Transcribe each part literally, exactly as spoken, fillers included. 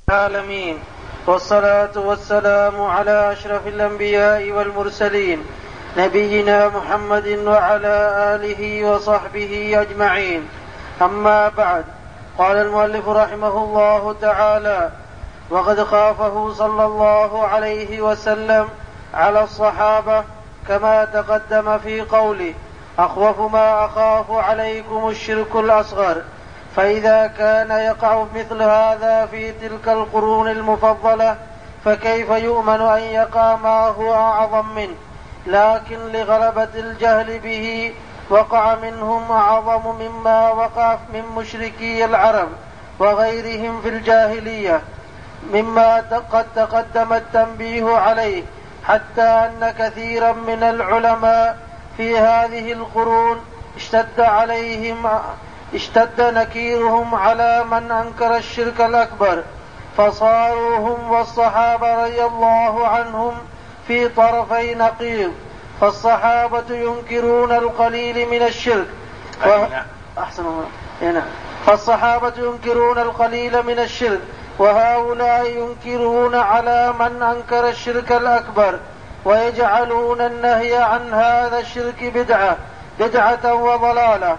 العالمين، والصلاة والسلام على أشرف الأنبياء والمرسلين نبينا محمد وعلى آله وصحبه أجمعين. أما بعد، قال المؤلف رحمه الله تعالى: وقد خافه صلى الله عليه وسلم على الصحابة كما تقدم في قوله: أخوف ما أخاف عليكم الشرك الأصغر. فإذا كان يقع مثل هذا في تلك القرون المفضلة فكيف يؤمن أن يقع ما هو أعظم منه؟ لكن لغلبة الجهل به وقع منهم أعظم مما وقع من مشركي العرب وغيرهم في الجاهلية، مما قد تقدم التنبيه عليه، حتى أن كثيرا من العلماء في هذه القرون اشتد عليهم اشتد نكيرهم على من أنكر الشرك الأكبر، فصاروا هم والصحابة رضي الله عنهم في طرفي نقيض. فالصحابة ينكرون القليل من الشرك و... أحسن هنا. فالصحابة ينكرون القليل من الشرك، وهؤلاء ينكرون على من أنكر الشرك الأكبر، ويجعلون النهي عن هذا الشرك بدعة بدعة وضلالة.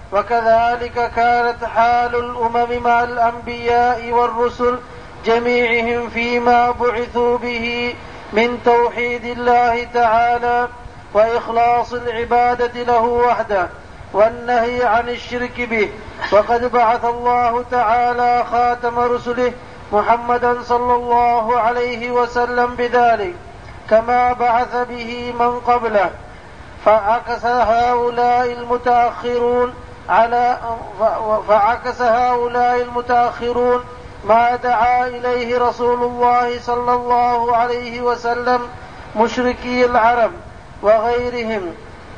وكذلك كانت حال الأمم مع الأنبياء والرسل جميعهم فيما بعثوا به من توحيد الله تعالى وإخلاص العبادة له وحده والنهي عن الشرك به. وقد بعث الله تعالى خاتم رسله محمدا صلى الله عليه وسلم بذلك، كما بعث به من قبله. فعكس هؤلاء المتأخرون على فعكس هؤلاء المتأخرون ما دعا إليه رسول الله صلى الله عليه وسلم مشركي العرب وغيرهم،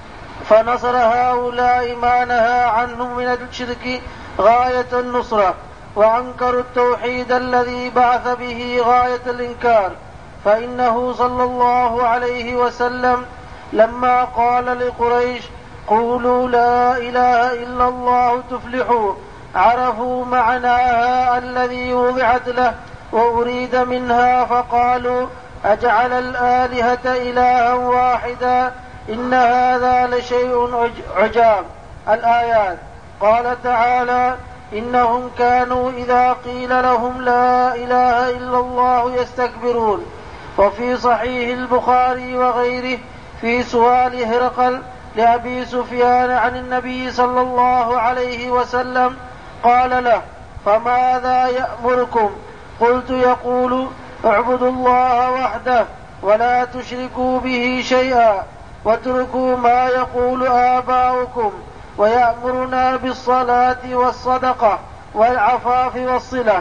فنصر هؤلاء ما نهى عنهم من الشرك غاية النصرة، وأنكروا التوحيد الذي بعث به غاية الإنكار. فإنه صلى الله عليه وسلم لما قال لقريش: قولوا لا إله إلا الله تفلحوا، عرفوا معناها الذي وضعت له وأريد منها، فقالوا: أجعل الآلهة إلها واحدا إن هذا لشيء عجاب. الآيات. قال تعالى: إنهم كانوا إذا قيل لهم لا إله إلا الله يستكبرون. وفي صحيح البخاري وغيره في سؤال هرقل لأبي سفيان عن النبي صلى الله عليه وسلم قال له: فماذا يأمركم؟ قلت: يقول: اعبدوا الله وحده ولا تشركوا به شيئا واتركوا ما يقول آباؤكم، ويأمرنا بالصلاة والصدقة والعفاف والصلة.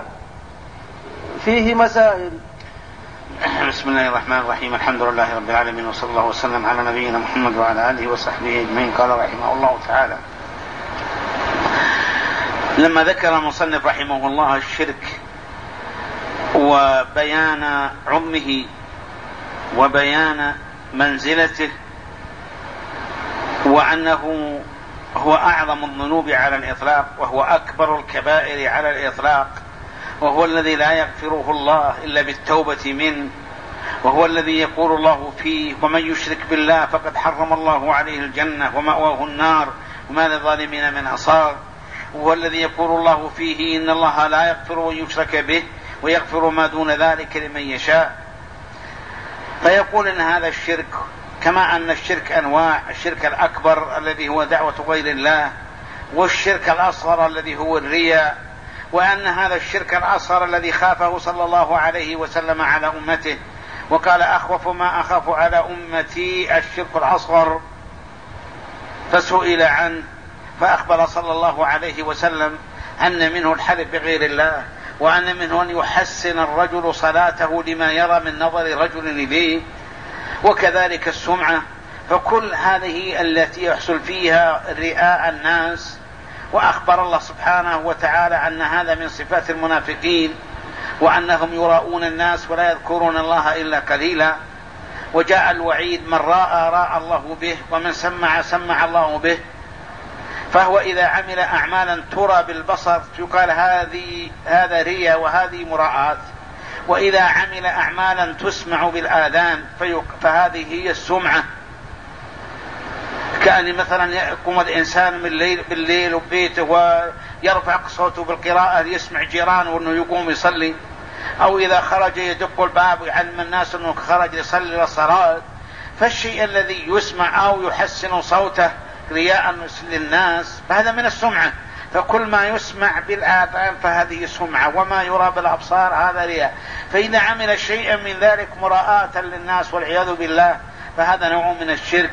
فيه مسائل. بسم الله الرحمن الرحيم. الحمد لله رب العالمين، وصلى الله وسلم على نبينا محمد وعلى آله وصحبه أجمعين. قال رحمه الله تعالى: لما ذكر المصنف رحمه الله الشرك وبيان عمه وبيان منزلته، وأنه هو أعظم الذنوب على الإطلاق، وهو أكبر الكبائر على الإطلاق، وهو الذي لا يغفره الله إلا بالتوبة منه، وهو الذي يقول الله فيه: ومن يشرك بالله فقد حرم الله عليه الجنة ومأواه النار وما للظالمين من أنصار. وهو الذي يقول الله فيه: إن الله لا يغفر أن يشرك به ويغفر ما دون ذلك لمن يشاء. فيقول إن هذا الشرك، كما أن الشرك أنواع: الشرك الأكبر الذي هو دعوة غير الله، والشرك الأصغر الذي هو الرياء، وأن هذا الشرك الأصغر الذي خافه صلى الله عليه وسلم على أمته، وقال: أخوف ما أخاف على أمتي الشرك الأصغر. فسئل عنه فأخبر صلى الله عليه وسلم أن منه الحلف بغير الله، وأن منه أن يحسن الرجل صلاته لما يرى من نظر رجل إليه، وكذلك السمعة. فكل هذه التي يحصل فيها رئاء الناس. وأخبر الله سبحانه وتعالى أن هذا من صفات المنافقين، وأنهم يراؤون الناس ولا يذكرون الله إلا قليلا. وجاء الوعيد: من راى راى الله به، ومن سمع سمع الله به. فهو إذا عمل أعمالا ترى بالبصر يقال هذه هذا رياء وهذه مراءات، وإذا عمل أعمالا تسمع بالآذان فهذه هي السمعة. كأن مثلا يقوم الإنسان من الليل بالليل وبيته ويرفع صوته بالقراءة ليسمع جيرانه أنه يقوم يصلي، أو إذا خرج يدق الباب ويعلم الناس أنه خرج يصلي للصلاة، فالشيء الذي يسمع أو يحسن صوته رياء للناس فهذا من السمعة. فكل ما يسمع بالآذان فهذه سمعة، وما يرى بالأبصار هذا رياء. فإذا عمل شيئا من ذلك مراءة للناس والعياذ بالله فهذا نوع من الشرك.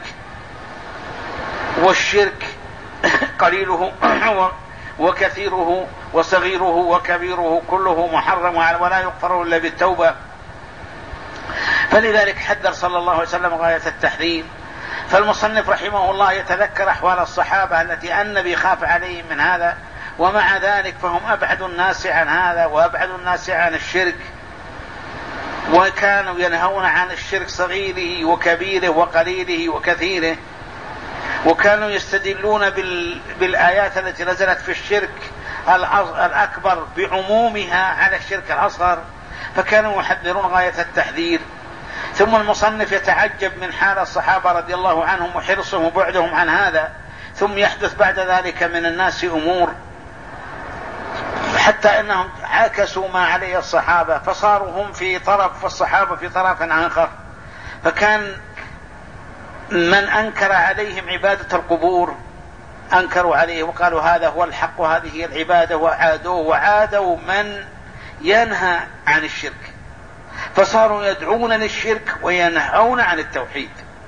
والشرك قليله وكثيره وصغيره وكبيره كله محرم ولا يغفر إلا بالتوبة. فلذلك حذر صلى الله عليه وسلم غاية التحذير. فالمصنف رحمه الله يتذكر أحوال الصحابة التي النبي خاف عليهم من هذا، ومع ذلك فهم أبعد الناس عن هذا وأبعد الناس عن الشرك، وكانوا ينهون عن الشرك صغيره وكبيره وقليله وكثيره، وكانوا يستدلون بالآيات التي نزلت في الشرك الأكبر بعمومها على الشرك الأصغر، فكانوا يحذرون غاية التحذير. ثم المصنف يتعجب من حال الصحابة رضي الله عنهم وحرصهم وبعدهم عن هذا، ثم يحدث بعد ذلك من الناس أمور حتى أنهم عكسوا ما عليه الصحابة، فصاروا هم في طرف والصحابة في طرف آخر. فكان من أنكر عليهم عبادة القبور أنكروا عليه وقالوا هذا هو الحق وهذه هي العبادة، وعادوا وعادوا من ينهى عن الشرك، فصاروا يدعون للشرك وينهون عن التوحيد.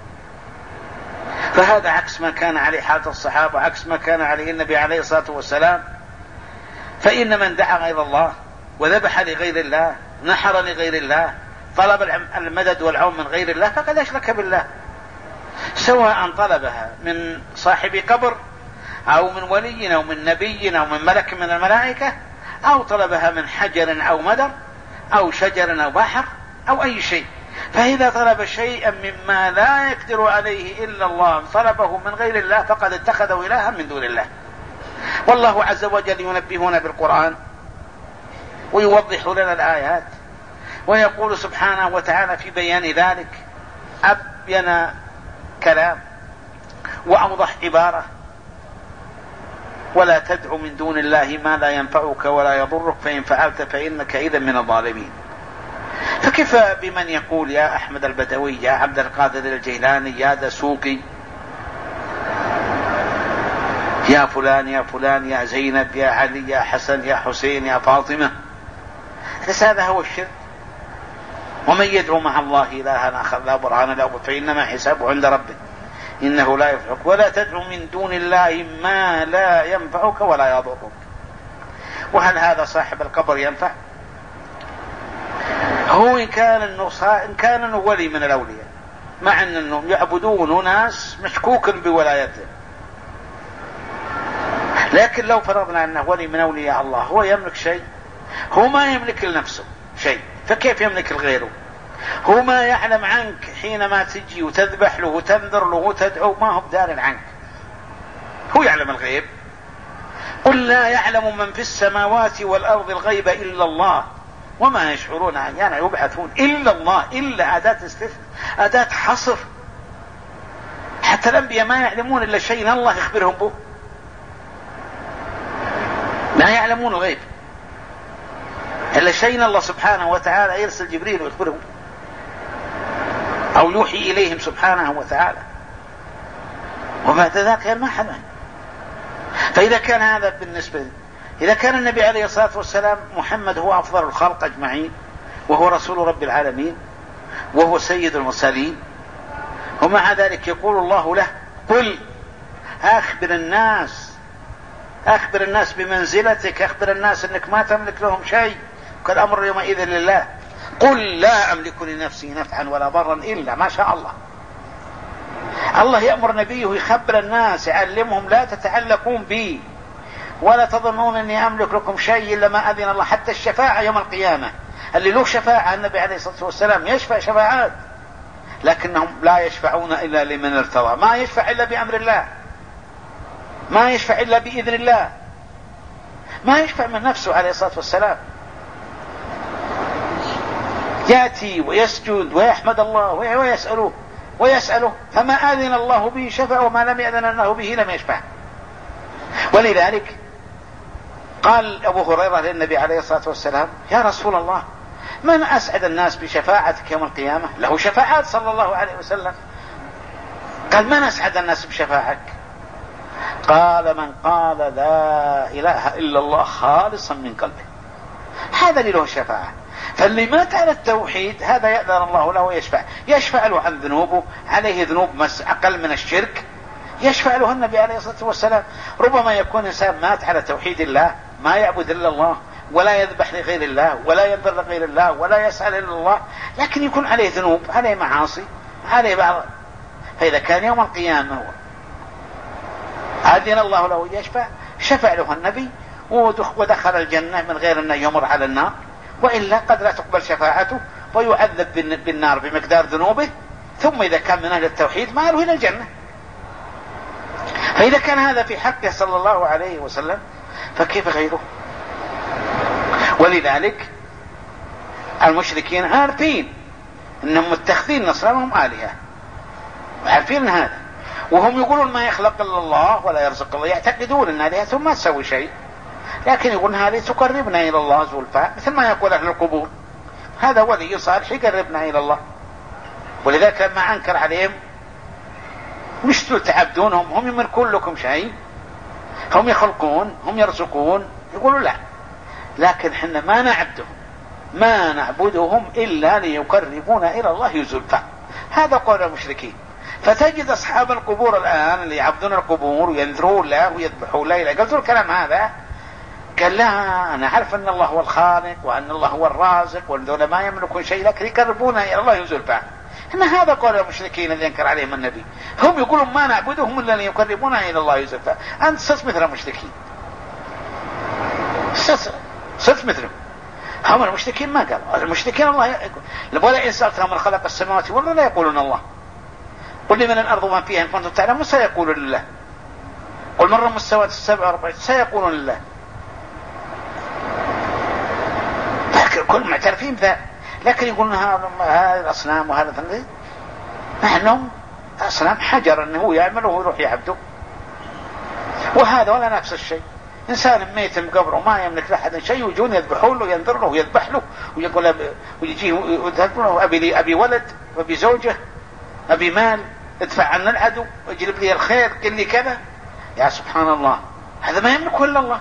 فهذا عكس ما كان عليه حالة الصحابة، عكس ما كان عليه النبي عليه الصلاة والسلام. فإن من دعا غير الله وذبح لغير الله نحر لغير الله طلب المدد والعون من غير الله فقد أشرك بالله، سواء طلبها من صاحب قبر أو من ولي أو من نبي أو من ملك من الملائكة، أو طلبها من حجر أو مدر أو شجر أو بحر أو أي شيء. فإذا طلب شيئا مما لا يقدر عليه إلا الله طلبه من غير الله فقد اتخذه إلها من دون الله. والله عز وجل ينبهنا بالقرآن ويوضح لنا الآيات، ويقول سبحانه وتعالى في بيان ذلك أبين كلام وأوضح عبارة: ولا تدع من دون الله ما لا ينفعك ولا يضرك فإن فعلت فإنك إذا من الظالمين. فكيف بمن يقول يا أحمد البدوي، يا عبد القادر الجيلاني، يا دسوقي، يا فلان يا فلان، يا زينب، يا علي، يا حسن، يا حسين، يا فاطمة. هذا هو الشرك. ومن يدعو مع الله إلها آخر لا برهان له فإنما حسابه عند ربه إنه لا يفعلك ولا تدعو من دون الله ما لا ينفعك ولا يضرك. وهل هذا صاحب القبر ينفع؟ هو إن كان النصا إن كان ولي من الأولياء، مع أنهم يعبدون ناس مشكوك بولايته، لكن لو فرضنا أنه ولي من أولياء الله هو يملك شيء؟ هو ما يملك لنفسه شيء، فكيف يملك لغيره؟ هو ما يعلم عنك حينما تجي وتذبح له وتنذر له وتدعو، ما هو بدار عنك، هو يعلم الغيب. قل لا يعلم من في السماوات والأرض الغيب إلا الله وما يشعرون أيان يبعثون. إلا الله، إلا أداة استثناء، أداة حصر. حتى الأنبياء ما يعلمون إلا شيء الله يخبرهم به، ما يعلمون الغيب إلا شيء الله سبحانه وتعالى يرسل جبريل ويخبرهم أو يوحي إليهم سبحانه وتعالى، وبعد ذلك ما حدا. فإذا كان هذا بالنسبة لي، إذا كان النبي عليه الصلاة والسلام محمد هو أفضل الخلق أجمعين وهو رسول رب العالمين وهو سيد المرسلين، ومع ذلك يقول الله له: قل أخبر الناس أخبر الناس بمنزلتك، أخبر الناس أنك ما تملك لهم شيء، كالأمر يومئذ لله. قل لا أملك لنفسي نفعا ولا ضرا إلا ما شاء الله. الله يأمر نبيه يخبر الناس، يعلمهم: لا تتعلقون بي ولا تظنون أني أملك لكم شيء إلا ما أذن الله. حتى الشفاعة يوم القيامة اللي له شفاعة النبي عليه الصلاة والسلام يشفع شفاعات، لكنهم لا يشفعون إلا لمن ارتضى، ما يشفع إلا بأمر الله، ما يشفع إلا بإذن الله، ما يشفع من نفسه عليه الصلاة والسلام. يأتي ويسجد ويحمد الله ويسأله ويسأله فما آذن الله به شفع وما لم يأذن الله به لم يشفع. ولذلك قال أبو هريرة للنبي عليه الصلاة والسلام: يا رسول الله، من أسعد الناس بشفاعتك يوم القيامة؟ له شفاعات صلى الله عليه وسلم. قال: من أسعد الناس بشفاعتك؟ قال: من قال لا إله إلا الله خالصا من قلبه، هذا اللي له شفاعة. فاللي مات على التوحيد هذا يأذن الله له ويشفع، يشفع له عن ذنوبه، عليه ذنوب أقل من الشرك يشفع له النبي عليه الصلاة والسلام. ربما يكون إنسان مات على توحيد الله، ما يعبد إلا الله ولا يذبح لغير الله ولا ينذر لغير الله ولا يسأل إلا الله، لكن يكون عليه ذنوب، عليه معاصي، عليه بعض. فإذا كان يوم القيامة أذن الله له يشفع، شفع له النبي ودخل الجنة من غير أن يمر على النار، وإلا قد لا تقبل شفاعته ويعذب بالنار بمقدار ذنوبه، ثم إذا كان من أهل التوحيد ما له إلى الجنة. فإذا كان هذا في حقه صلى الله عليه وسلم فكيف غيره؟ ولذلك المشركين عارفين أنهم متخذين نصرانهم آلهة، عارفين هذا، وهم يقولون ما يخلق إلا الله ولا يرزق الله، يعتقدون أن آلهتهم ما تسوي شيء، لكن يقولون هذه تقربنا إلى الله زلفى، مثل ما يقول أهل القبور هذا ولي صالح يقربنا إلى الله. ولذلك لما أنكر عليهم: مش تعبدونهم، هم يملكون لكم شيء، هم يخلقون، هم يرزقون، يقولوا لا، لكن احنا ما نعبدهم، ما نعبدهم إلا ليقربونا إلى الله زلفى. هذا قول المشركين. فتجد أصحاب القبور الآن اللي يعبدون القبور وينذرون له ويذبحوا له، قلت له الكلام هذا، قال: لا، أنا عارف أن الله هو الخالق وأن الله هو الرازق وأن ما يملكون شيء، لكن يقربونا إلى الله زلفى. إن هذا قول المشركين الذي ينكر عليهم النبي، هم يقولون ما نعبدهم إلا ليقربونا إلى الله زلفى. أنت صرت مثل المشركين، صرت مثلهم. هم المشركين ما قالوا، المشركين الله يقول: ولا إن سألتهم من خلق السماوات والأرض لا يقولون الله، قل لي من الأرض وما فيها إن كنتم تعلمون سيقولون لله، قل من رب السماوات السبع والأرض سيقولون لله. كل معترفين ذا، لكن يقولون هذا الأصنام وهذا الثاني، نحن أصنام حجر أنه هو يعمل وهو يروح يعبده. وهذا ولا نفس الشيء، إنسان ميت بقبره ما يملك لأحد شيء، ويجون يذبحون له وينذر له ويذبح له ويقول أب... ويجيه له: أبي لي أبي ولد وأبي زوجة أبي مال، ادفع عنا العدو واجلب لي الخير، قل لي كذا. يا سبحان الله، هذا ما يملك إلا الله.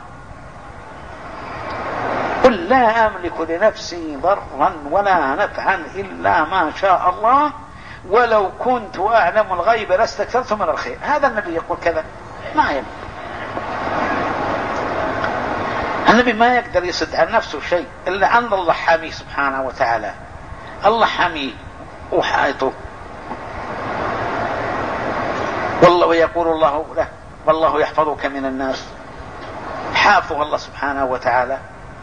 قل: لا أملك لنفسي ضرا ولا نفعا إلا ما شاء الله ولو كنت أعلم الغيب لاستكثرت من الخير. هذا النبي يقول كذا، ما يملك. النبي ما يقدر يصد عن نفسه شيء إلا أن الله حامي سبحانه وتعالى، الله حامي وحائطه. والله ويقول الله له: والله يحفظك من الناس، حافظ الله سبحانه وتعالى،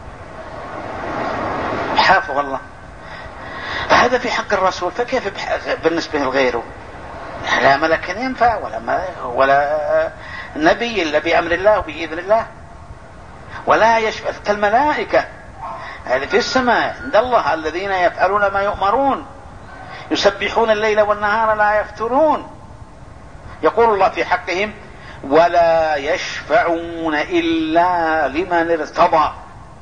حافظ الله. هذا في حق الرسول، فكيف بالنسبة لغيره؟ لا ملك ينفع ولا ولا نبي إلا بأمر الله وبإذن الله، ولا يشفع كالملائكة هذه في السماء عند الله الذين يفعلون ما يؤمرون يسبحون الليل والنهار لا يفترون. يقول الله في حقهم: ولا يشفعون إلا لمن ارتضى.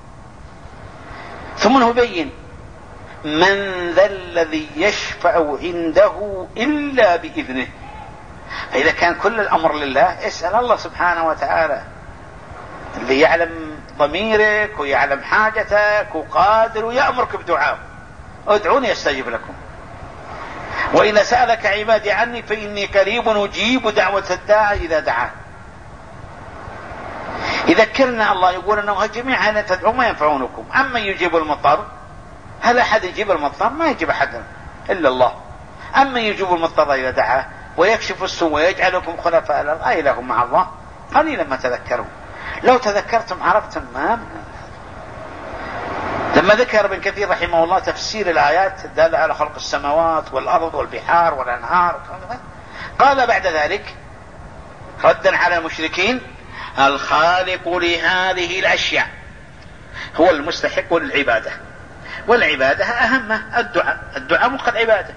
ثم يبين: من ذا الذي يشفع عنده إلا بإذنه. فإذا كان كل الأمر لله، اسأل الله سبحانه وتعالى اللي يعلم ضميرك ويعلم حاجتك وقادر ويأمرك بدعاء: ادعوني استجب لكم، وإن سألك عبادي عني فإني قريب أجيب دعوة الداعي إذا دعان. يذكرنا الله يقول أنه جميعا أن تدعوا ما ينفعونكم، أما يجيب المضطر، هل أحد يجيب المضطر؟ ما يجيب أحد إلا الله. أما يجيب المضطر إذا دعاه ويكشف السوء ويجعلكم خلفاء الأرض أإله مع الله، قليلا ما تذكرون. لو تذكرتم عرفتم ما. لما ذكر ابن كثير رحمه الله تفسير الآيات الدالة على خلق السماوات والأرض والبحار والأنهار، قال بعد ذلك ردا على المشركين: الخالق لهذه الأشياء هو المستحق للعبادة، والعبادة أهمه الدعاء، الدعاء مخ العبادة.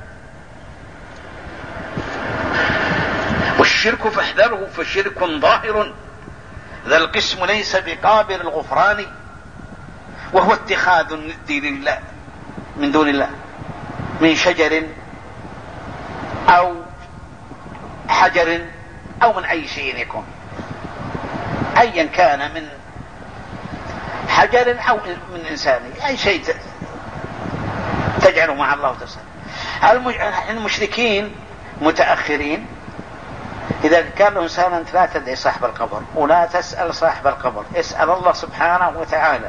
والشرك فاحذره فشرك ظاهر ذا القسم ليس بقابل الغفران، وهو اتخاذ الند لله من دون الله من شجر أو حجر أو من أي شيء يكون، أيا كان، من حجر أو من إنسان، أي شيء تجعله مع الله تسأل. المشركين متأخرين إذا كان له إنسان أنت لا تدعي صاحب القبر ولا تسأل صاحب القبر، اسأل الله سبحانه وتعالى.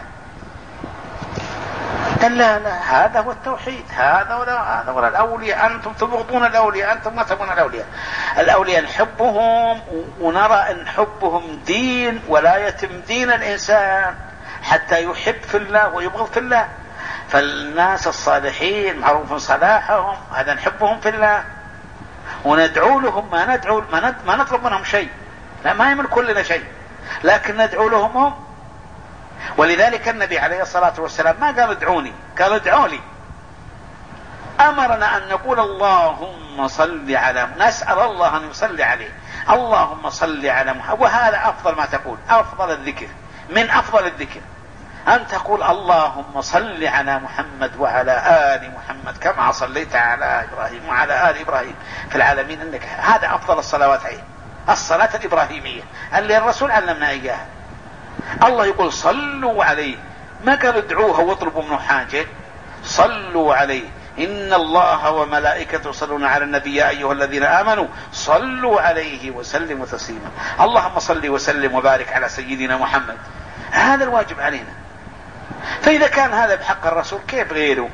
قال لا لا، هذا هو التوحيد، هذا ولا هذا ولا الأولياء، أنتم تبغضون الأولياء، أنتم ما تبغون الأولياء. الأولياء نحبهم ونرى أن حبهم دين، ولا يتم دين الإنسان حتى يحب في الله ويبغض في الله. فالناس الصالحين معروف صلاحهم، هذا نحبهم في الله وندعو لهم، ما ندعو ما نطلب منهم شيء، لا ما يملكون لنا شيء، لكن ندعو لهم هم. ولذلك النبي عليه الصلاة والسلام ما قال ادعوني، قال ادعوا لي. أمرنا أن نقول اللهم صل على، نسأل الله أن يصلي عليه، اللهم صل على محمد. وهذا أفضل ما تقول، أفضل الذكر، من أفضل الذكر أن تقول اللهم صل على محمد وعلى آل محمد كما صليت على إبراهيم وعلى آل إبراهيم في العالمين إنك. هذا أفضل الصلوات، هي الصلاة الإبراهيمية اللي الرسول علمنا إياها. الله يقول صلوا عليه، ما قال ادعوه واطلبوا منه حاجة، صلوا عليه إن الله وملائكته يصلون على النبي يا أيها الذين آمنوا صلوا عليه وسلموا تسليما. اللهم صل وسلم وبارك على سيدنا محمد، هذا الواجب علينا. فإذا كان هذا بحق الرسول كيف غيره؟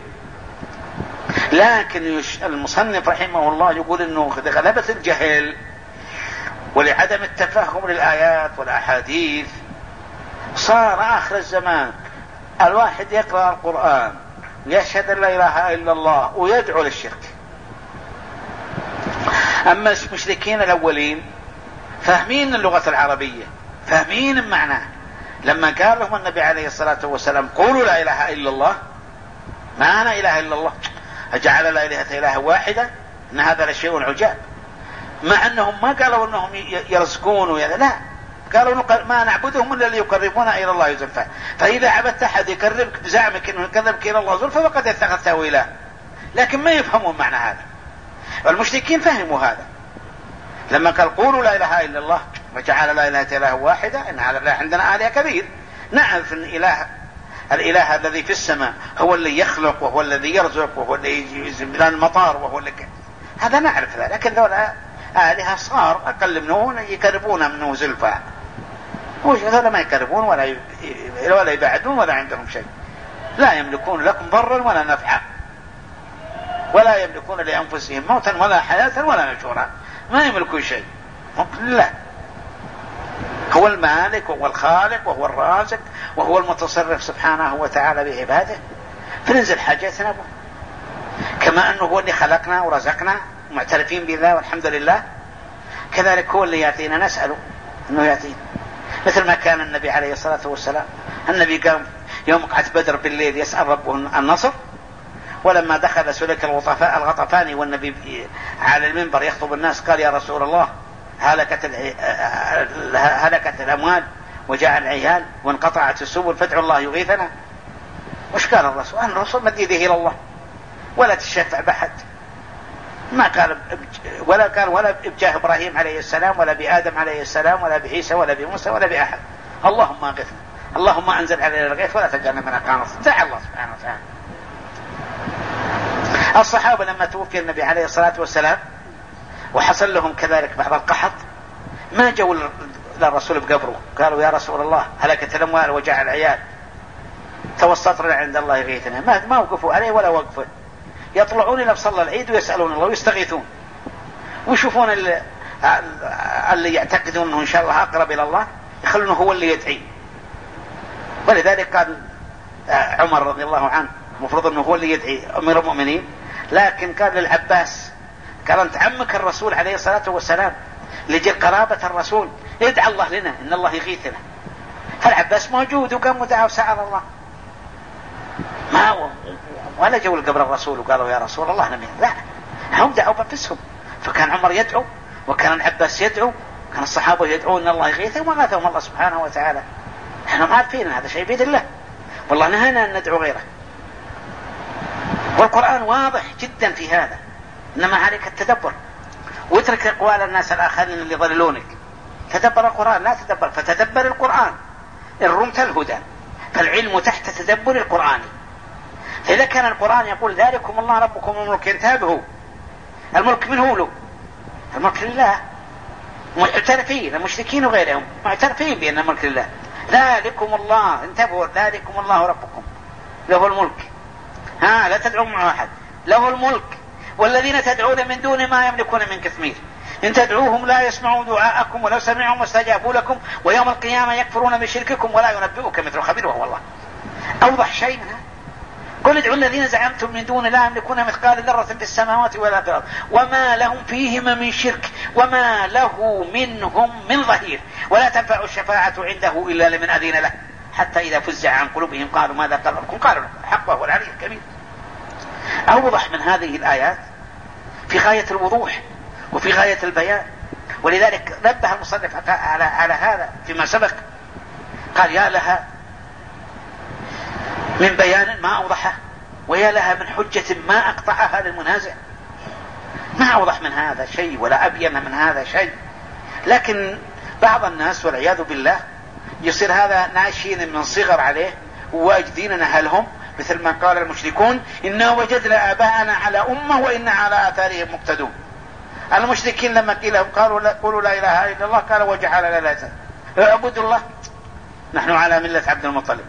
لكن المصنف رحمه الله يقول إنه غلبة الجهل ولعدم التفهم للآيات والأحاديث صار آخر الزمان الواحد يقرأ القرآن يشهد أن لا إله إلا الله ويدعو للشرك. أما المشركين الأولين فاهمين اللغة العربية، فاهمين معناه. لما قال لهم النبي عليه الصلاة والسلام قولوا لا إله إلا الله، ما أنا إله إلا الله، أجعل لا إله إله واحدة، إن هذا لشيء عجاب. مع أنهم ما قالوا أنهم يرزقون ويا لا، قالوا ما نعبدهم إلا ليقربونا إلى الله زلفى. فإذا عبدت أحد يقربك بزعمك إنه يقربك إلى الله زلفى فقد اتخذته إله، لكن ما يفهمون معنى هذا. والمشركين فهموا هذا لما قال قولوا لا إله إلا الله وجعل لا إله إلا واحدة، إن على الله عندنا آلهة كبير. نعرف أن إله الإله الذي في السماء هو اللي يخلق وهو الذي يرزق وهو اللي يجيب لنا المطار وهو اللي ك... هذا نعرف ذلك. لكن ذولا آلهة صار أقل منه يقربون منه زلفى، وش هذول ما يقربون ولا ي... ولا يبعدون ولا عندهم شيء، لا يملكون لكم ضرا ولا نفعا، ولا يملكون لأنفسهم موتا ولا حياة ولا نشورا، ما يملكون شيء. لا، هو المالك وهو الخالق وهو الرازق وهو المتصرف سبحانه وتعالى بعباده، فننزل حاجتنا به. كما أنه هو اللي خلقنا ورزقنا معترفين بالله والحمد لله، كذلك هو اللي يعطينا نسأله أنه يعطينا. مثل ما كان النبي عليه الصلاة والسلام، النبي قام يوم وقعة بدر بالليل يسأل ربه النصر، ولما دخل سلك الغطفاني والنبي على المنبر يخطب الناس قال يا رسول الله هلكت هلكت الأموال وجاء العيال وانقطعت السبل فادعوا الله يغيثنا. وش قال الرسول؟ أن الرسول مد يده إلى الله ولا تشفع بحد، ما قال ولا قال ولا بجاه إبراهيم عليه السلام ولا بآدم عليه السلام ولا بعيسى ولا بموسى ولا بأحد. اللهم اغثنا، اللهم أنزل علينا الغيث ولا تجعلنا من القانط. دعا الله سبحانه وتعالى. الصحابة لما توفي النبي عليه الصلاة والسلام وحصل لهم كذلك بعض القحط ما جو للرسول بقبره، قالوا يا رسول الله هلكت الأموال وجاء العيال توسطنا عند الله يغيثنا. ما ما وقفوا عليه ولا وقفوا، يطلعون إلى مصلى العيد ويسألون الله ويستغيثون ويشوفون اللي, اللي يعتقدون أنه إن شاء الله أقرب إلى الله يخلونه هو اللي يدعي. ولذلك قال عمر رضي الله عنه مفروض أنه هو اللي يدعي أمير المؤمنين، لكن قال للعباس قال أنت عمك الرسول عليه الصلاة والسلام لجل قرابة الرسول ادعى الله لنا إن الله يغيثنا. فالعباس موجود وقام ودعا وسأل الله، ما هو ولا جو قبر الرسول وقالوا يا رسول الله نبي، لا، هم دعوا بنفسهم. فكان عمر يدعو، وكان العباس يدعو، كان الصحابة يدعون ان الله يغيثهم وغاثهم الله سبحانه وتعالى. احنا ما عارفين ان هذا شيء بيد الله، والله نهانا ان ندعو غيره. والقرآن واضح جدا في هذا، انما عليك التدبر واترك اقوال الناس الاخرين اللي ضللونك. تدبر القرآن، لا تدبر، فتدبر القرآن ان رمت الهدى، فالعلم تحت تدبر القرآن. فإذا كان القرآن يقول ذلكم الله ربكم الملك انتبهوا، الملك من هو له؟ الملك لله، معترفين المشركين وغيرهم معترفين بأن الملك لله. ذلكم الله انتبهوا، ذلكم الله ربكم له الملك، ها لا تدعوا مع أحد، له الملك. والذين تدعون من دون ما يملكون من كثمير، إن تدعوهم لا يسمعوا دعاءكم ولو سمعوا ما استجابوا لكم ويوم القيامة يكفرون بشرككم ولا ينبئك مثل خبير وهو الله. أوضح شيء منها. قل ادعوا الذين زعمتم من دون لا يملكون مثقال ذرة في السماوات ولا في الأرض وما لهم فيهما من شرك وما له منهم من ظهير ولا تنفع الشفاعة عنده إلا لمن أذن له حتى إذا فزع عن قلوبهم قالوا ماذا قال ربكم قالوا الحق وهو العلي الكبير. أوضح من هذه الآيات في غاية الوضوح وفي غاية البيان. ولذلك نبه المصنف على, على هذا فيما سبق، قال يا لها من بيان ما أوضحه، ويا لها من حجة ما أقطعها للمنازع. ما أوضح من هذا شيء ولا أبين من هذا شيء. لكن بعض الناس والعياذ بالله يصير هذا ناشين من صغر عليه واجدين نهلهم، مثل ما قال المشركون إنا وجدنا آباءنا على أمة وإنا على آثارهم مقتدون. المشركين لما قيل لهم قالوا لا قولوا لا إله إلا الله قالوا وجعل لا إله اعبدوا الله، نحن على ملة عبد المطلب،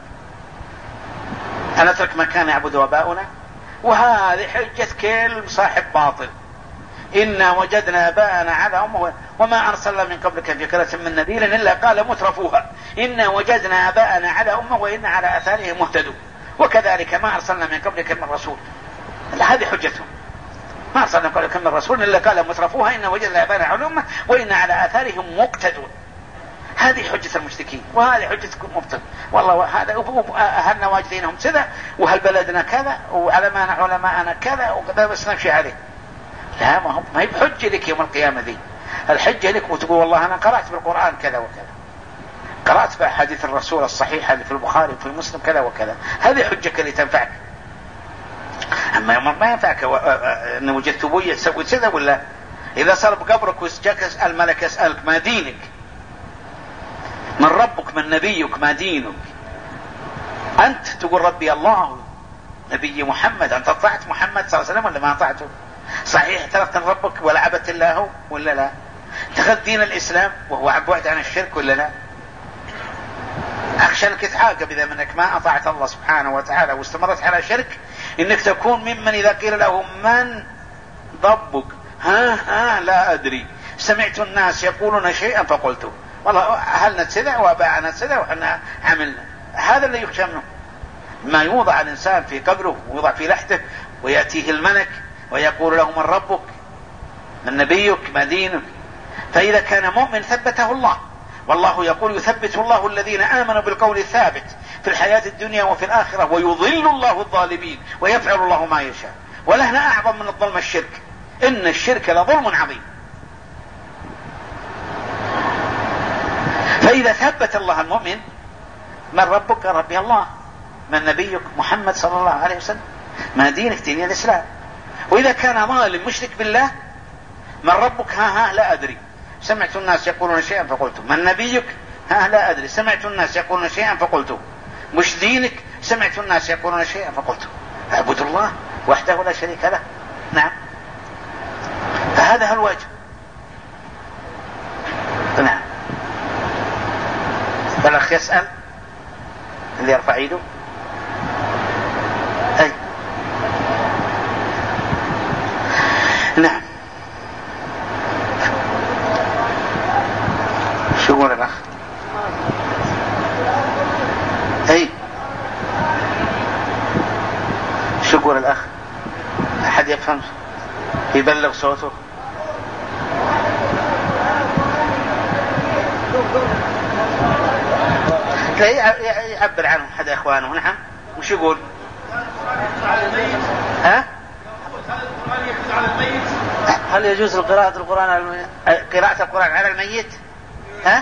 أنترك ما كان يعبد آباؤنا. وهذه حجة كل صاحب باطل، إنا وجدنا آباءنا على أمة وما أرسلنا من قبلك في قرية من نذير إلا قال مترفوها إنا وجدنا آباءنا على أمة وإنا على آثارهم مهتدون وكذلك ما أرسلنا من قبلك من رسول. هذه حجتهم، ما أرسلنا من قبلك من رسول إلا قال مترفوها إنا وجدنا آباءنا على أمة وإنا على آثارهم مقتدون. هذه حجة المشركين وهذه حجة مبطل. والله هذا أهلنا واجدينهم كذا وهل بلدنا كذا وعلماءنا علماءنا كذا وكذا بس نمشي عليه. لا، ما هو ما هي بحجة لك يوم القيامة ذي. الحجة لك وتقول والله أنا قرأت بالقرآن كذا وكذا، قرأت بأحاديث الرسول الصحيحة اللي في البخاري وفي مسلم كذا وكذا، هذه حجك اللي تنفعك. أما ما ينفعك أن وجدت بوية تسوي كذا ولا إذا صار بقبرك وجاك الملك يسألك ما دينك، من ربك، من نبيك، ما دينك، أنت تقول ربي الله نبي محمد، أنت طاعت محمد صلى الله عليه وسلم ولا ما طاعته؟ صحيح تركت ربك ولا عبدت الله ولا لا؟ اتخذت دين الإسلام وهو عن بعد عن الشرك ولا لا؟ أخشى أنك تعاقب إذا منك ما أطاعت الله سبحانه وتعالى واستمرت على شرك، إنك تكون ممن إذا قيل له من ضبك ها ها لا أدري سمعت الناس يقولون شيئا فقلته، والله أهلنا تسدع وأباعنا تسدع وحنا عملنا. هذا اللي يخشى منه. ما يوضع الإنسان في قبره ويوضع في لحده ويأتيه الملك ويقول له من ربك، من نبيك، ما دينك. فإذا كان مؤمن ثبته الله، والله يقول يثبت الله الذين آمنوا بالقول الثابت في الحياة الدنيا وفي الآخرة ويضل الله الظالمين ويفعل الله ما يشاء. ولهنا أعظم من الظلم الشرك، إن الشرك لظلم عظيم. فإذا ثبت الله المؤمن من ربك ربي الله، من نبيك محمد صلى الله عليه وسلم، ما دينك دين الإسلام. وإذا كان ظالم مشرك بالله من ربك ها ها لا أدري سمعت الناس يقولون شيئا فقلته، من نبيك ها لا أدري سمعت الناس يقولون شيئا فقلته، مش دينك سمعت الناس يقولون شيئا فقلته. اعبدوا الله وحده لا شريك له. نعم، فهذا هو الواجب. نعم. الأخ يسأل اللي يرفع ايده. أي نعم. شو يقول الأخ؟ أي شو يقول الأخ؟ أحد يفهم يبلغ صوته؟ لا يعبر عنه أحد إخوانه. نعم. وش يقول؟ ها؟ هل يجوز قراءة القرآن على الميت؟ قراءة القرآن على الميت؟ ها؟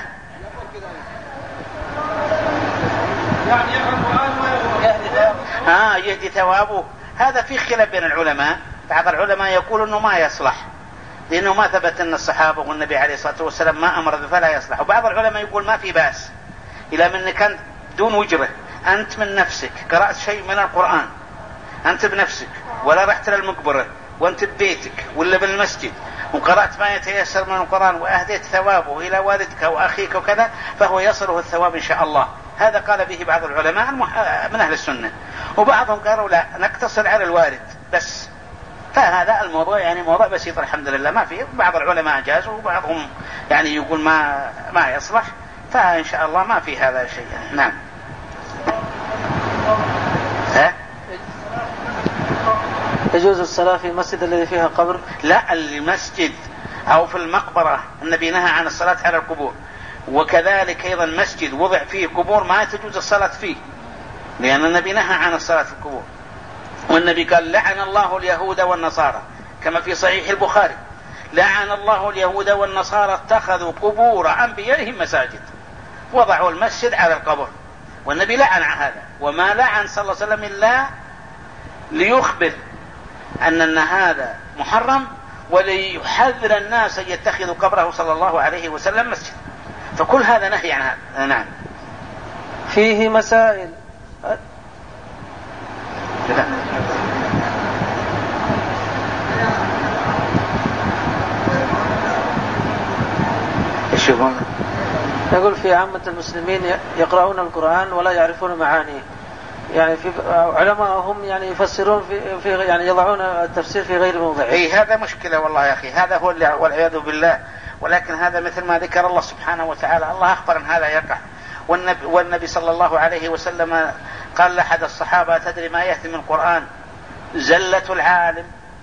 ها يهدي ثوابه. هذا في خلاف بين العلماء. بعض العلماء يقول انه ما يصلح لانه ما ثبت ان الصحابة والنبي عليه الصلاة والسلام ما امر به فلا يصلح. وبعض العلماء يقول ما في باس الى من كان دون وجره، انت من نفسك قرأت شيء من القرآن انت بنفسك ولا رحت للمقبرة وانت ببيتك ولا بالمسجد وقرأت ما يتيسر من القرآن وأهديت ثوابه إلى والدك وأخيك وكذا فهو يصله الثواب إن شاء الله. هذا قال به بعض العلماء من أهل السنة، وبعضهم قالوا لا نقتصر على الوارد بس. فهذا الموضوع يعني موضوع بسيط الحمد لله ما فيه. بعض العلماء جازوا وبعضهم يعني يقول ما ما يصلح، فإن شاء الله ما في هذا الشيء. نعم. ها؟ يجوز الصلاة في المسجد الذي فيها قبر؟ لا، المسجد أو في المقبرة النبي نهى عن الصلاة على القبور، وكذلك أيضا مسجد وضع فيه قبور ما تجوز الصلاة فيه لأن النبي نهى عن الصلاة في القبور. والنبي قال لعن الله اليهود والنصارى كما في صحيح البخاري، لعن الله اليهود والنصارى اتخذوا قبور أنبيائهم مساجد، وضعوا المسجد على القبر، والنبي لعن هذا. وما لعن صلى الله عليه وسلم إلا ليخبر أن, أن هذا محرم وليحذر الناس أن يتخذوا قبره صلى الله عليه وسلم مسجد. فكل هذا نهي عن هذا. نعم. فيه مسائل. يقول في عامة المسلمين يقرؤون القرآن ولا يعرفون معانيه، يعني في علماءهم يعني يفسرون في, في يعني يضعون التفسير في غير موضعه. اي هذا مشكلة والله يا أخي، هذا هو اللي والعياذ بالله. ولكن هذا مثل ما ذكر الله سبحانه وتعالى، الله أخبر أن هذا يقع. والنبي, والنبي صلى الله عليه وسلم قال لأحد الصحابة تدري ما يأتي من القرآن؟ زلة العالم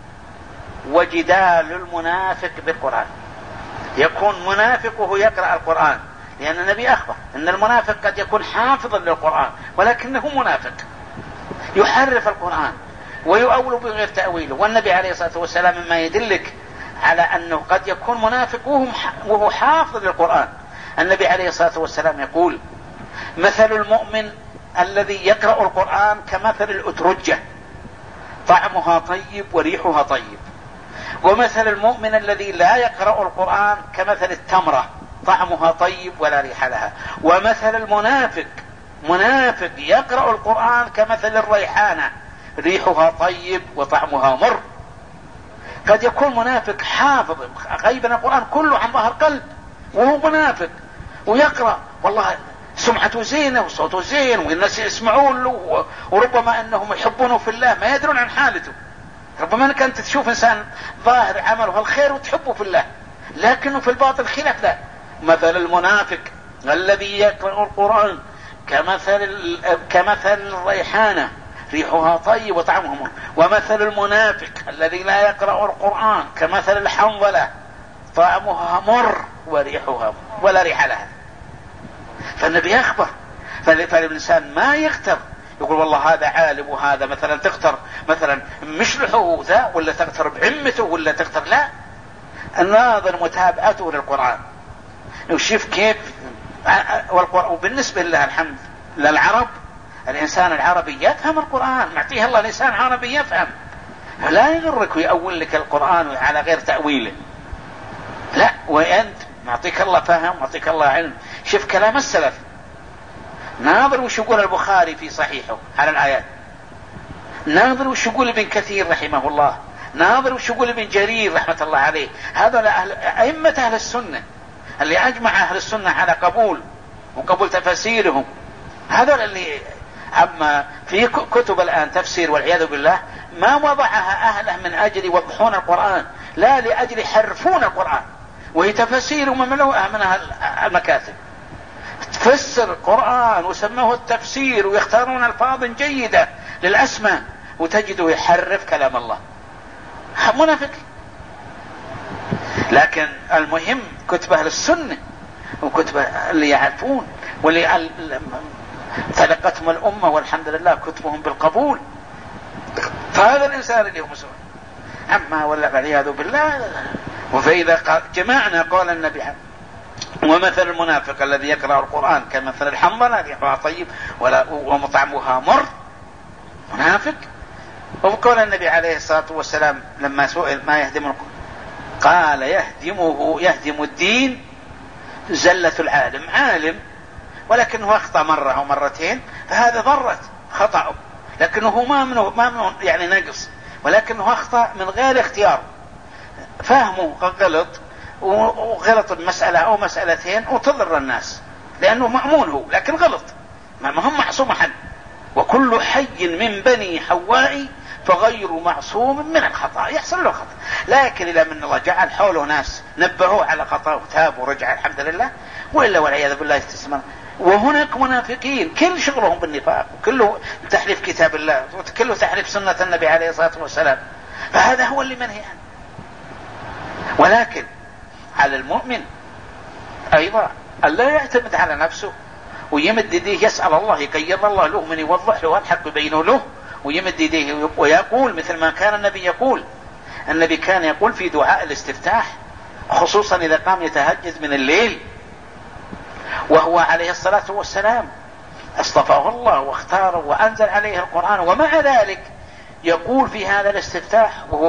وجدال المنافق بالقرآن. يكون منافقه يقرأ القرآن، لأن النبي أخبر أن المنافق قد يكون حافظا للقرآن ولكنه منافق يحرف القرآن ويؤول بغير تأويله. والنبي عليه الصلاة والسلام مما يدلك على أنه قد يكون منافق وهو حافظ للقرآن. النبي عليه الصلاة والسلام يقول مثل المؤمن الذي يقرأ القرآن كمثل الأترجة طعمها طيب وريحها طيب، ومثل المؤمن الذي لا يقرأ القرآن كمثل التمرة طعمها طيب ولا ريح لها، ومثل المنافق منافق يقرأ القرآن كمثل الريحانة ريحها طيب وطعمها مر. قد يكون منافق حافظ غيبا القرآن كله عن ظهر قلب وهو منافق ويقرأ والله سمعته زينة وصوته زين والناس يسمعون له، وربما أنهم يحبونه في الله ما يدرون عن حالته. ربما أنك أنت تشوف إنسان ظاهر عمله الخير وتحبه في الله لكنه في الباطن خلاف ذلك. مثل المنافق الذي يقرأ القرآن كمثل كمثل الريحانة ريحها طيب وطعمها مر، ومثل المنافق الذي لا يقرأ القرآن كمثل الحنظلة طعمها مر وريحها ولا ريح لها. فالنبي أخبر. فالإنسان ما يغتر يقول والله هذا عالم وهذا مثلا تغتر مثلا مشلحه ذا ولا تغتر بعمته ولا تغتر، لا، الناظر متابعته للقرآن وشوف كيف. وبالنسبة لله الحمد للعرب الإنسان العربي يفهم القرآن، معطيه الله لسان عربي يفهم، لا يغرك ويأول لك القرآن على غير تأويله، لا، وأنت معطيك الله فهم معطيك الله علم. شوف كلام السلف، ناظر وش يقول البخاري في صحيحه على الآيات، ناظر وش يقول ابن كثير رحمه الله، ناظر وش يقول ابن جرير رحمة الله عليه. هذا أئمة أهل السنة اللي أجمع أهل السنة على قبول وقبول تفسيرهم. هذا اللي أما في كتب الآن تفسير والعياذ بالله ما وضعها أهله من أجل يوضحون القرآن، لا لأجل يحرفون القرآن، وهي تفسير مملوءة من المكاتب تفسر القرآن وسموه التفسير ويختارون ألفاظ جيدة للأسماء وتجده يحرف كلام الله، منافق. لكن المهم كتب أهل السنة وكتب اللي يعرفون واللي تلقتهم الأمة والحمد لله كتبهم بالقبول. فهذا الإنسان اللي هو مسؤول. أما ولا والعياذ بالله. وفإذا جمعنا قول النبي ومثل المنافق الذي يقرأ القرآن كمثل الحنظلة ريحها طيب ومطعمها مر، منافق. وقول النبي عليه الصلاة والسلام لما سئل ما يهدم القرآن قال يهدمه يهدم الدين زلة العالم. عالم ولكنه أخطأ مرة أو مرتين فهذا ضرت خطأه، لكنه ما منه ما منه يعني نقص، ولكنه أخطأ من غير اختيار، فهمه غلط وغلط المسألة أو مسألتين وتضر الناس لأنه مأمون هو، لكن غلط، ما هم معصوم أحد. وكل حي من بني حواء فغير معصوم من الخطأ، يحصل له خطأ، لكن إذا من الله جعل حوله ناس نبهوه على خطأ وتاب ورجع الحمد لله، وإلا والعياذ بالله استسمر. وهناك منافقين كل شغلهم بالنفاق وكله تحريف كتاب الله وكله تحريف سنة النبي عليه الصلاة والسلام، فهذا هو اللي منهي عنه. ولكن على المؤمن أيضا ألا يعتمد على نفسه ويمد يديه يسأل الله يقيض الله له من يوضح له والحق بينه له، ويمد يديه ويقول مثل ما كان النبي يقول. النبي كان يقول في دعاء الاستفتاح خصوصا إذا قام يتهجد من الليل، وهو عليه الصلاة والسلام اصطفاه الله واختاره وأنزل عليه القرآن، ومع ذلك يقول في هذا الاستفتاح وهو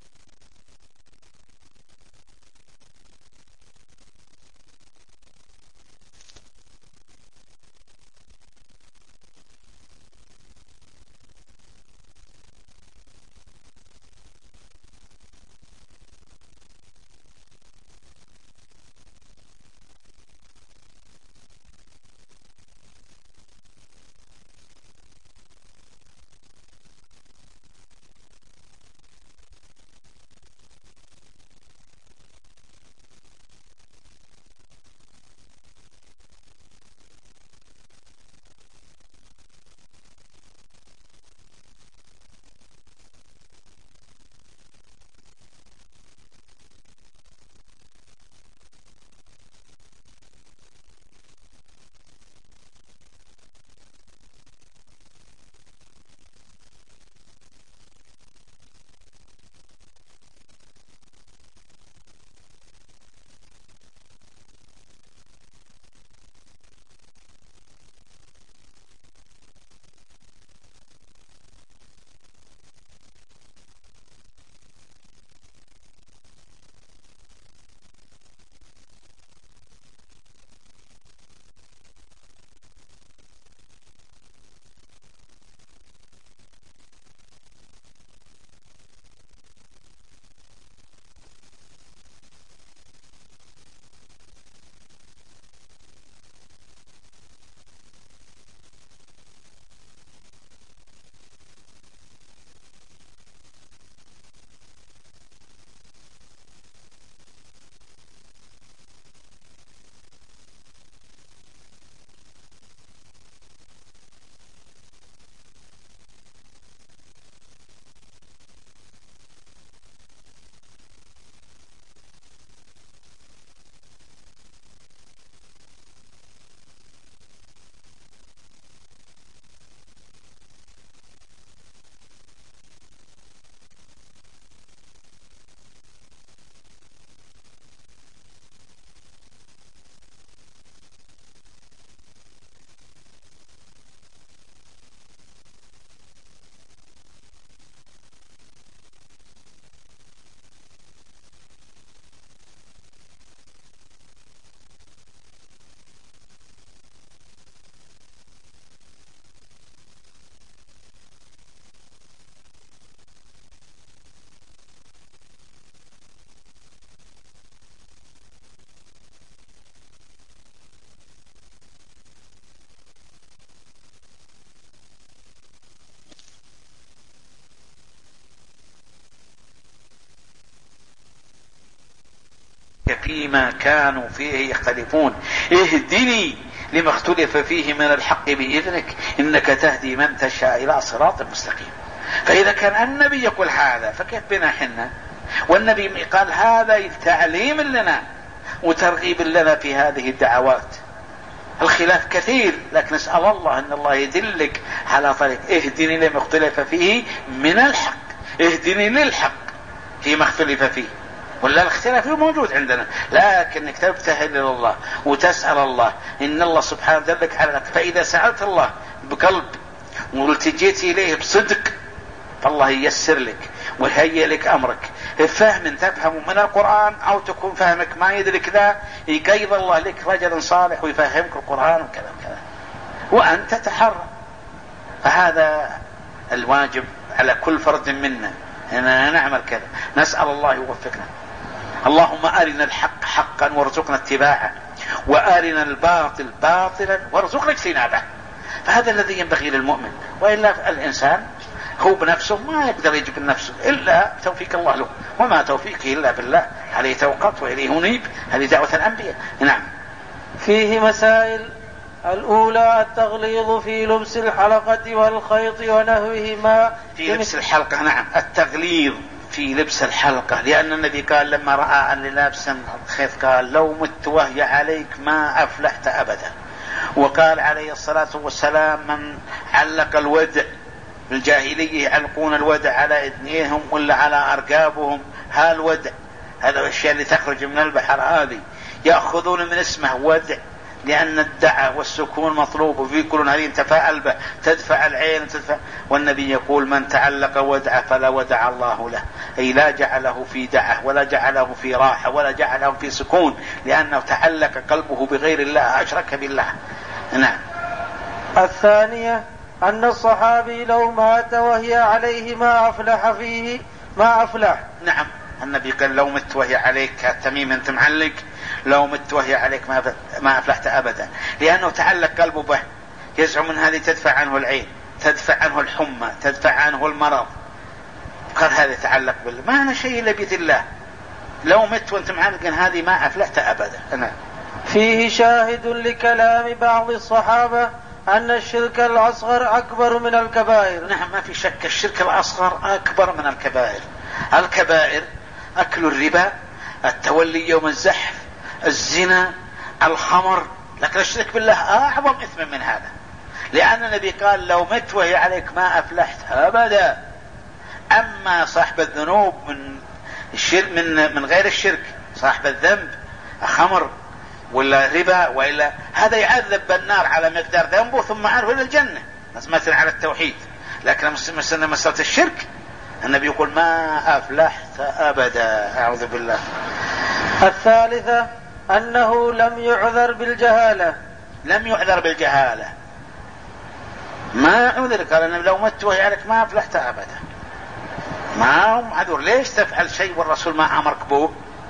فيما كانوا فيه يختلفون اهدني لما اختلف فيه من الحق بإذنك إنك تهدي من تشاء إلى صراط مستقيم. فإذا كان النبي يقول هذا فكيف بنا حنا؟ والنبي قال هذا تعليم لنا وترغيب لنا في هذه الدعوات الخلاف كثير، لكن نسأل الله أن الله يدلك على طريق. اهدني لما اختلف فيه من الحق، اهدني للحق فيما اختلف فيه، ولا الاختلاف موجود عندنا، لكنك تبتهل إلى الله وتسأل الله إن الله سبحانه دلك على ذلك. فإذا سألت الله بقلب والتجيت إليه بصدق فالله ييسر لك ويهيئ لك أمرك. فهم تفهم من القرآن أو تكون فهمك ما يدرك ذا، يقيض الله لك رجل صالح ويفهمك القرآن وكذا وكذا وأنت تحرى. فهذا الواجب على كل فرد منا أننا نعمل كذا. نسأل الله يوفقنا. اللهم أرنا الحق حقا وارزقنا اتباعه، وأرنا الباطل باطلا وارزقنا اجتنابه. فهذا الذي ينبغي للمؤمن، وإلا الإنسان هو بنفسه ما يقدر يجب نفسه إلا توفيق الله له، وما توفيقه إلا بالله، عليه توقف وإليه نيب. هذه دعوة الأنبياء. نعم. فيه مسائل. الأولى التغليظ في لبس الحلقة والخيط ونهوهما. في لبس الحلقة، نعم، التغليظ في لبس الحلقة، لأن النبي قال لما رأى أن لابسا الخيط قال لو مت وهي عليك ما أفلحت أبدا. وقال عليه الصلاة والسلام من علق الودع، الجاهلية يعلقون الودع على اذنيهم ولا على أرقابهم، هالودع هذا الأشياء اللي تخرج من البحر هذه يأخذون من اسمه ودع، لأن الدعاء والسكون مطلوب، وفي كل هذه تفاعل به تدفع العين تدفع. والنبي يقول من تعلق ودع فلا ودع الله له، أي لا جعله في دعة ولا جعله في راحة ولا جعله في سكون، لأنه تعلق قلبه بغير الله، أشرك بالله. نعم. الثانية أن الصحابي لو مات وهي عليه ما أفلح فيه ما أفلح. نعم، النبي قال لو مت وهي عليك التميم أنت معلق، لو مت وهي عليك ما أفلحت أبدا، لأنه تعلق قلبه به، يزعم من هذه تدفع عنه العين، تدفع عنه الحمى، تدفع عنه المرض، قال هذا يتعلق بالله، ما أنا شيء إلا بيد الله، لو مت وانت معلق هذه ما أفلحت أبدا. أنا. فيه شاهد لكلام بعض الصحابة أن الشرك الأصغر أكبر من الكبائر. نعم، ما في شك، الشرك الأصغر أكبر من الكبائر. الكبائر أكل الربا، التولي يوم الزحف، الزنا، الخمر، لكن الشرك بالله أعظم إثم من هذا، لأن النبي قال لو مت وهي عليك ما أفلحت أبدا. أما صاحب الذنوب من الشرك من من غير الشرك، صاحب الذنب خمر ولا ربا وإلا، هذا يعذب بالنار على مقدار ذنبه ثم عرف إلى الجنة مثلا على التوحيد. لكن مسألة مسألة الشرك النبي يقول ما أفلحت أبدا، أعوذ بالله. الثالثة أنه لم يعذر بالجهالة. لم يعذر بالجهالة، ما عذر، قال أنه لو مت وهي عليك ما أفلحت أبدا، ما هو معذور. ليش تفعل شيء والرسول ما أمرك به؟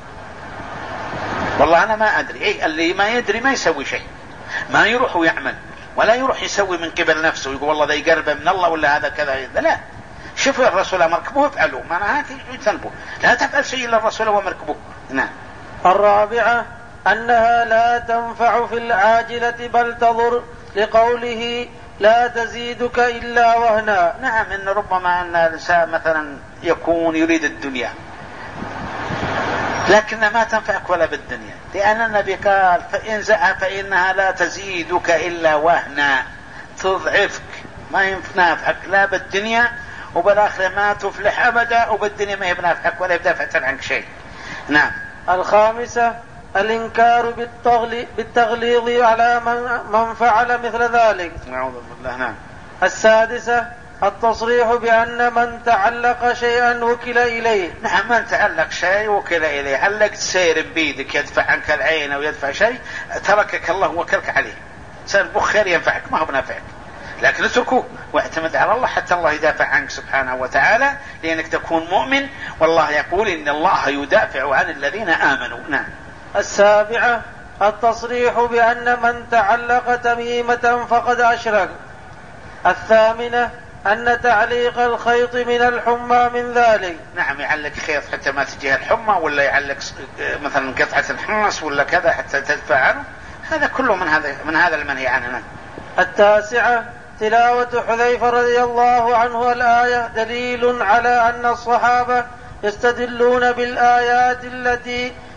والله أنا ما أدري. إيه اللي ما يدري ما يسوي شيء، ما يروح ويعمل ولا يروح يسوي من قبل نفسه ويقول والله ذا يقرب من الله ولا هذا كذا، لا، شوف الرسول أمرك به افعلوا، ما هاتي يتنبه، لا تفعل شيء إلا الرسول وأمرك به. نعم. الرابعة أنها لا تنفع في العاجلة بل تضر، لقوله لا تزيدك إلا وهنا. نعم، إن ربما أن الإنسان مثلا يكون يريد الدنيا لكنها ما تنفعك ولا بالدنيا، لأن النبي قال فإن زعف فإنها لا تزيدك إلا وهنا، تضعفك، ما ينفعك لا بالدنيا وبالآخرة ما تفلح أبدا، وبالدنيا ما ينفعك ولا يدافع عنك شيء. نعم. الخامسة الإنكار بالتغليظ على من فعل مثل ذلك. نعوذ بالله. نعم. السادسة التصريح بأن من تعلق شيئا وكل إليه. نعم، من تعلق شيء وكل إليه، علقت سير بيدك يدفع عنك العين أو يدفع شيء، تركك الله وكلك عليه، سير بخير ينفعك ما هو بنافعك، لكن اتركه واعتمد على الله حتى الله يدافع عنك سبحانه وتعالى، لأنك تكون مؤمن، والله يقول إن الله يدافع عن الذين آمنوا. نعم. السابعة التصريح بأن من تعلق تميمة فقد أشرك. الثامنة أن تعليق الخيط من الحمى من ذلك. نعم، يعلق خيط حتى ما تجيه الحمى، ولا يعلق مثلا قطعة الحمص ولا كذا حتى تدفع عنه، هذا كله من هذا من هذا المنهي عنه. التاسعة تلاوة حذيفة رضي الله عنه الآية دليل على أن الصحابة يستدلون بالآيات التي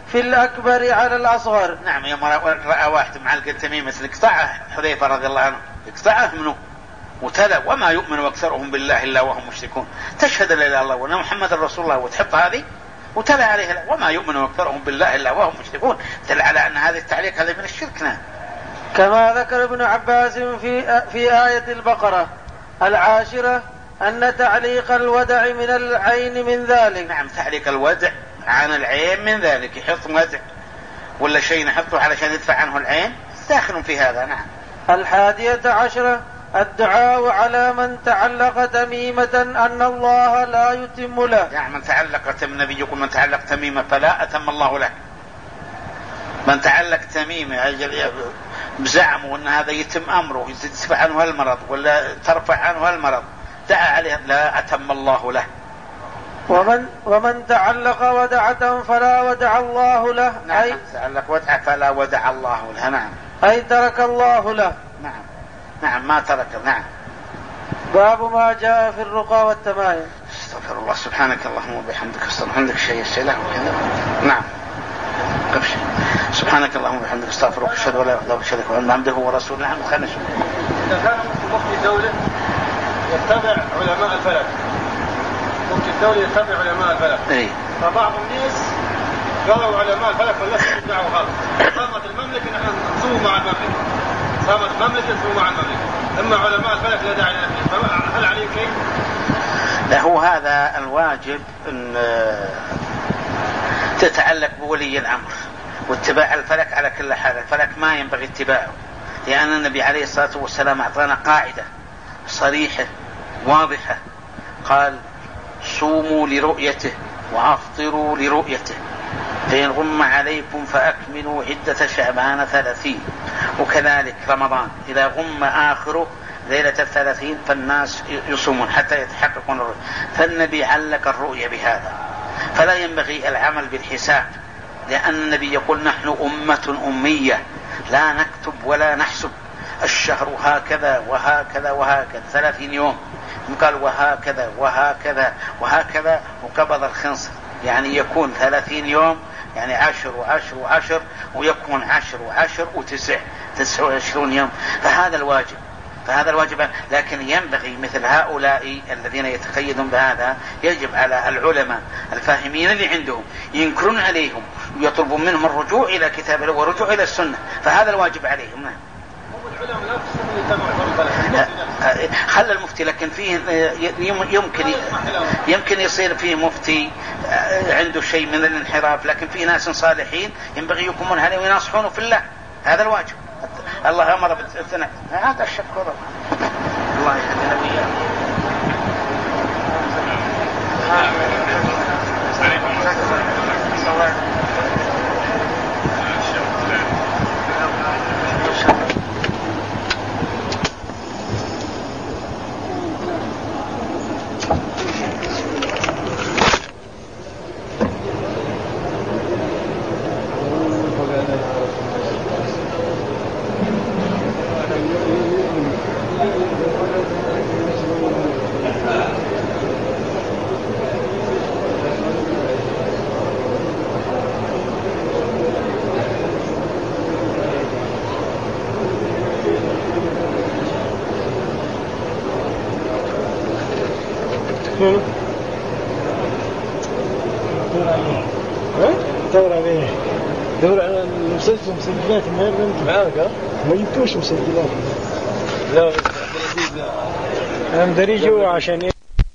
في الأكبر على الأصغر. نعم، يوم رأى واحد معلق التميمة اقطعه حذيفة رضي الله عنه، اقطعه منه وتلا وما يؤمن أكثرهم بالله إلا وهم مشركون، تشهد لا إله إلا الله وأن محمد رسول الله وتحط هذه وتلا عليها وما يؤمن أكثرهم بالله إلا وهم مشركون، دل على أن هذا التعليق هذا من الشرك. نعم. كما ذكر ابن عباس في في آية البقرة العاشرة أن تعليق الودع من العين من ذلك. نعم، تعليق الودع عن العين من ذلك، يحط ودع ولا شيء نحطه علشان يدفع عنه العين، داخل في هذا. نعم. الحادية عشرة الدعاء على من تعلق تميمة أن الله لا يتم له. يعني من تعلق تم النبي يقول من تعلق تميمة فلا أتم الله له. من تعلق تميمة بزعمه أن هذا يتم أمره يدفع عنه المرض ولا ترفع عنه المرض، دعا عليه لا أتم الله له. ومن ومن تعلق ودعة فلا ودع الله له. نعم. أي تعلق ودعة فلا ودع الله له. نعم. أي ترك الله له. نعم. نعم، ما ترك. نعم. باب ما جاء في الرقى والتمائم. استغفر الله، سبحانك اللهم وبحمدك، استغفر عندك شيء السلام وكذا. نعم. قبش. سبحانك اللهم وبحمدك، استغفرك، اشهد ان لا اله الا انت، اشهد ان عبده ورسوله. نعم. خلنا نشوف. اذا كان مفتي الدوله يتبع علماء الفلك، مفتي الدوله يتبع علماء الفلك. اي. فبعض الناس قالوا علماء الفلك فلسوا يدعوا خالص، صامت المملكه نحن نصوم مع المملكه، صامت المملكه نصوم مع المملكه، اما علماء الفلك لا داعي لهم. هل عليه شيء؟ لا، هو هذا الواجب ان تتعلق بولي الامر، واتباع الفلك على كل حال. الفلك ما ينبغي اتباعه، لأن النبي عليه الصلاة والسلام أعطانا قاعدة صريحة واضحة، قال صوموا لرؤيته وأفطروا لرؤيته، فإن غم عليكم فأكملوا عدة شعبان ثلاثين. وكذلك رمضان إذا غم آخره ليلة الثلاثين فالناس يصومون حتى يتحققون الرؤية. فالنبي علق الرؤية بهذا، فلا ينبغي العمل بالحساب، لأن النبي يقول نحن أمة أمية لا نكتب ولا نحسب، الشهر هكذا وهكذا وهكذا ثلاثين يوم، قال وهكذا وهكذا وهكذا، وقبض الخنصر يعني يكون ثلاثين يوم يعني عشر وعشر وعشر، ويكون عشر وعشر وتسع تسع وعشرون يوم. فهذا الواجب فهذا الواجب لكن ينبغي مثل هؤلاء الذين يتقيدون بهذا، يجب على العلماء الفاهمين اللي عندهم ينكرون عليهم ويطلبون منهم الرجوع إلى كتاب الله والرجوع إلى السنة، فهذا الواجب عليهم. نعم. خلى المفتي، لكن فيه يمكن يمكن يصير فيه مفتي عنده شيء من الانحراف، لكن فيه ناس صالحين ينبغي يكونون عليه ويناصحونه في الله، هذا الواجب. الله أمر بالثناء، هذا الشكر. الله يهدينا وإياكم. دور عليه دور على المسجل مسجلات ما انت معاك ما جبتوش مسجلات. لا انا مدري جوا عشان